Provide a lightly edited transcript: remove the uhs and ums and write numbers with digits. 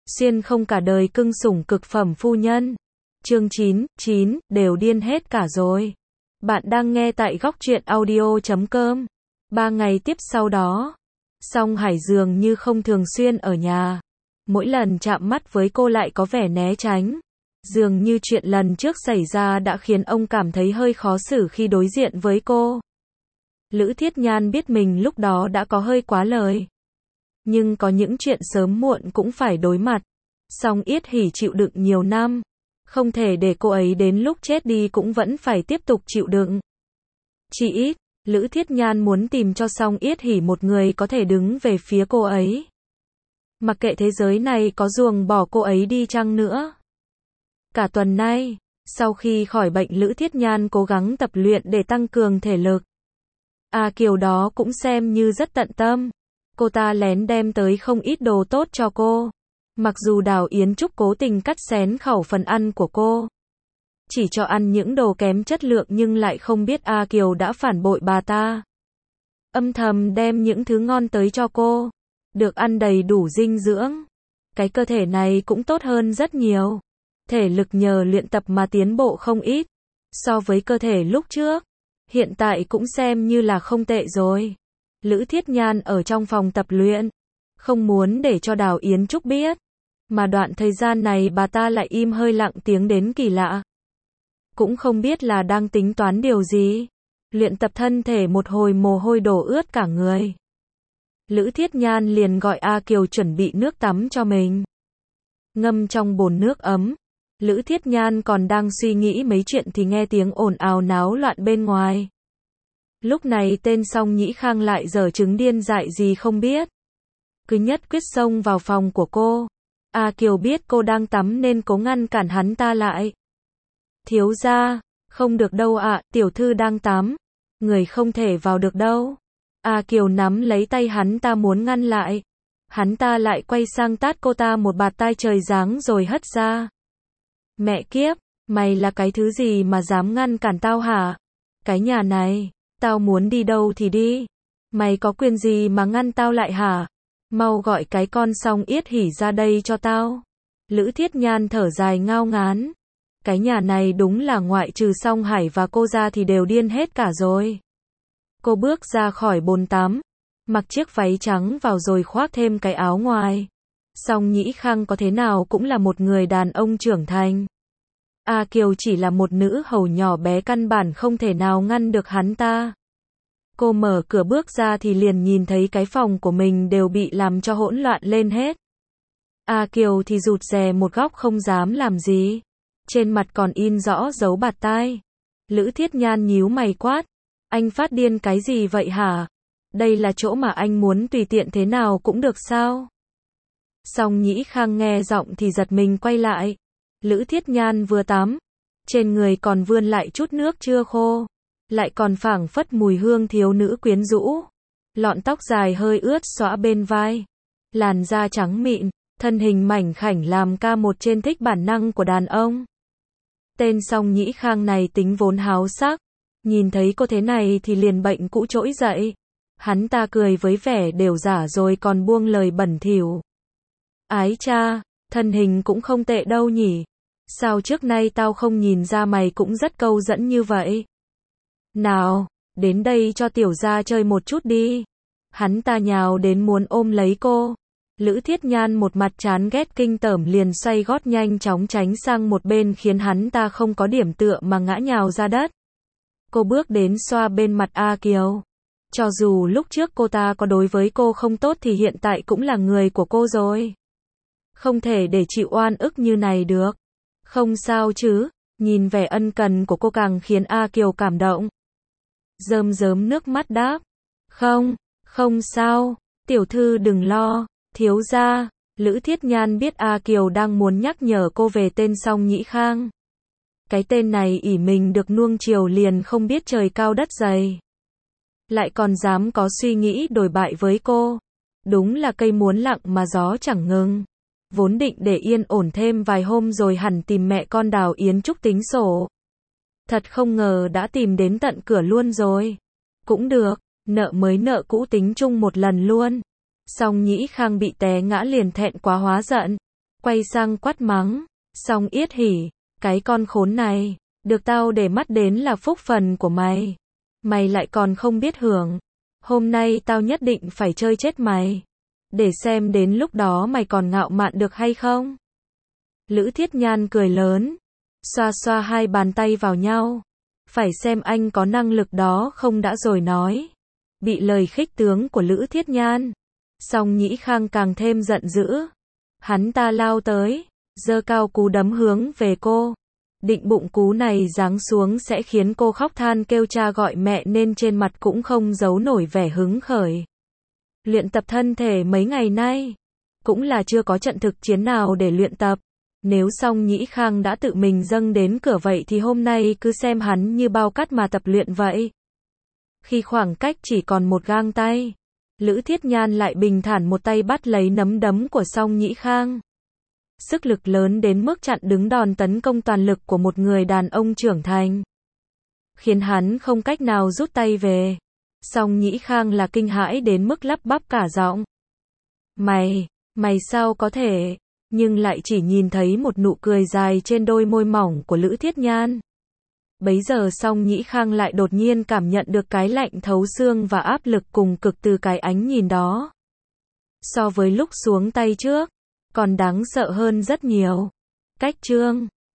xuyên không cả đời cưng sủng cực phẩm phu nhân. Chương 9, đều điên hết cả rồi. Bạn đang nghe tại góc truyện audio.com. 3 ngày tiếp sau đó, Song Hải dường như không thường xuyên ở nhà. Mỗi lần chạm mắt với cô lại có vẻ né tránh. Dường như chuyện lần trước xảy ra đã khiến ông cảm thấy hơi khó xử khi đối diện với cô. Lữ Thiết Nhan biết mình lúc đó đã có hơi quá lời. Nhưng có những chuyện sớm muộn cũng phải đối mặt. Song Yết Hỉ chịu đựng nhiều năm. Không thể để cô ấy đến lúc chết đi cũng vẫn phải tiếp tục chịu đựng. Chỉ ít, Lữ Thiết Nhan muốn tìm cho Song Yết Hỉ một người có thể đứng về phía cô ấy. Mặc kệ thế giới này có ruồng bỏ cô ấy đi chăng nữa. Cả tuần nay, sau khi khỏi bệnh Lữ Thiết Nhan cố gắng tập luyện để tăng cường thể lực. A Kiều đó cũng xem như rất tận tâm. Cô ta lén đem tới không ít đồ tốt cho cô. Mặc dù Đào Yến Trúc cố tình cắt xén khẩu phần ăn của cô. Chỉ cho ăn những đồ kém chất lượng nhưng lại không biết A Kiều đã phản bội bà ta. Âm thầm đem những thứ ngon tới cho cô. Được ăn đầy đủ dinh dưỡng. Cái cơ thể này cũng tốt hơn rất nhiều. Thể lực nhờ luyện tập mà tiến bộ không ít. So với cơ thể lúc trước. Hiện tại cũng xem như là không tệ rồi. Lữ Thiết Nhan ở trong phòng tập luyện. Không muốn để cho Đào Yến Trúc biết. Mà đoạn thời gian này bà ta lại im hơi lặng tiếng đến kỳ lạ. Cũng không biết là đang tính toán điều gì. Luyện tập thân thể một hồi mồ hôi đổ ướt cả người. Lữ Thiết Nhan liền gọi A Kiều chuẩn bị nước tắm cho mình. Ngâm trong bồn nước ấm. Lữ Thiết Nhan còn đang suy nghĩ mấy chuyện thì nghe tiếng ồn ào náo loạn bên ngoài. Lúc này tên Song Nhĩ Khang lại giở trứng điên dại gì không biết. Cứ nhất quyết xông vào phòng của cô. A Kiều biết cô đang tắm nên cố ngăn cản hắn ta lại. Thiếu gia, không được đâu ạ, tiểu thư đang tắm. Người không thể vào được đâu. A Kiều nắm lấy tay hắn ta muốn ngăn lại. Hắn ta lại quay sang tát cô ta một bạt tai trời giáng rồi hất ra. Mẹ kiếp, mày là cái thứ gì mà dám ngăn cản tao hả? Cái nhà này, tao muốn đi đâu thì đi. Mày có quyền gì mà ngăn tao lại hả? Mau gọi cái con Song Yết Hỉ ra đây cho tao. Lữ Thiết Nhan thở dài ngao ngán. Cái nhà này đúng là ngoại trừ Song Hải và cô ra thì đều điên hết cả rồi. Cô bước ra khỏi bồn tắm. Mặc chiếc váy trắng vào rồi khoác thêm cái áo ngoài. Song Nhĩ Khang có thế nào cũng là một người đàn ông trưởng thành. A Kiều chỉ là một nữ hầu nhỏ bé căn bản không thể nào ngăn được hắn ta. Cô mở cửa bước ra thì liền nhìn thấy cái phòng của mình đều bị làm cho hỗn loạn lên hết. A Kiều thì rụt rè một góc không dám làm gì. Trên mặt còn in rõ dấu bạt tai. Lữ Thiết Nhan nhíu mày quát. Anh phát điên cái gì vậy hả? Đây là chỗ mà anh muốn tùy tiện thế nào cũng được sao? Song Nhĩ Khang nghe giọng thì giật mình quay lại. Lữ Thiết Nhan vừa tắm. Trên người còn vươn lại chút nước chưa khô. Lại còn phảng phất mùi hương thiếu nữ quyến rũ. Lọn tóc dài hơi ướt xõa bên vai. Làn da trắng mịn. Thân hình mảnh khảnh làm ca một trên thích bản năng của đàn ông. Tên Song Nhĩ Khang này tính vốn háo sắc. Nhìn thấy cô thế này thì liền bệnh cũ trỗi dậy. Hắn ta cười với vẻ đều giả rồi còn buông lời bẩn thỉu. Ái cha, thân hình cũng không tệ đâu nhỉ. Sao trước nay tao không nhìn ra mày cũng rất câu dẫn như vậy. Nào, đến đây cho tiểu gia chơi một chút đi. Hắn ta nhào đến muốn ôm lấy cô. Lữ Thiết Nhan một mặt chán ghét kinh tởm liền xoay gót nhanh chóng tránh sang một bên khiến hắn ta không có điểm tựa mà ngã nhào ra đất. Cô bước đến xoa bên mặt A Kiều. Cho dù lúc trước cô ta có đối với cô không tốt thì hiện tại cũng là người của cô rồi. Không thể để chịu oan ức như này được. Không sao chứ, nhìn vẻ ân cần của cô càng khiến A Kiều cảm động. Rơm rớm nước mắt đáp. Không sao, tiểu thư đừng lo, thiếu gia. Lữ Thiết Nhan biết A Kiều đang muốn nhắc nhở cô về tên Song Nhĩ Khang. Cái tên này ỷ mình được nuông chiều liền không biết trời cao đất dày. Lại còn dám có suy nghĩ đổi bại với cô. Đúng là cây muốn lặng mà gió chẳng ngừng. Vốn định để yên ổn thêm vài hôm rồi hẳn tìm mẹ con Đào Yến Trúc tính sổ. Thật không ngờ đã tìm đến tận cửa luôn rồi. Cũng được, nợ mới nợ cũ tính chung một lần luôn. Song Nhĩ Khang bị té ngã liền thẹn quá hóa giận. quay sang quát mắng. Song Yết hỉ, cái con khốn này, được tao để mắt đến là phúc phần của mày. Mày lại còn không biết hưởng. Hôm nay tao nhất định phải chơi chết mày. Để xem đến lúc đó mày còn ngạo mạn được hay không. Lữ Thiết Nhan cười lớn, xoa xoa hai bàn tay vào nhau. Phải xem anh có năng lực đó không đã rồi nói. Bị lời khích tướng của Lữ Thiết Nhan, Song Nhĩ Khang càng thêm giận dữ. Hắn ta lao tới, giơ cao cú đấm hướng về cô. Định bụng cú này giáng xuống sẽ khiến cô khóc than kêu cha gọi mẹ nên trên mặt cũng không giấu nổi vẻ hứng khởi. Luyện tập thân thể mấy ngày nay, cũng là chưa có trận thực chiến nào để luyện tập. Nếu Song Nhĩ Khang đã tự mình dâng đến cửa vậy thì hôm nay cứ xem hắn như bao cát mà tập luyện vậy. Khi khoảng cách chỉ còn một gang tay, Lữ Thiết Nhan lại bình thản một tay bắt lấy nắm đấm của Song Nhĩ Khang. Sức lực lớn đến mức chặn đứng đòn tấn công toàn lực của một người đàn ông trưởng thành, khiến hắn không cách nào rút tay về. Song Nhĩ Khang là kinh hãi đến mức lắp bắp cả giọng. Mày sao có thể? Nhưng lại chỉ nhìn thấy một nụ cười dài trên đôi môi mỏng của Lữ Thiết Nhan. Bấy giờ Song Nhĩ Khang lại đột nhiên cảm nhận được cái lạnh thấu xương và áp lực cùng cực từ cái ánh nhìn đó. So với lúc xuống tay trước, còn đáng sợ hơn rất nhiều. Cách chương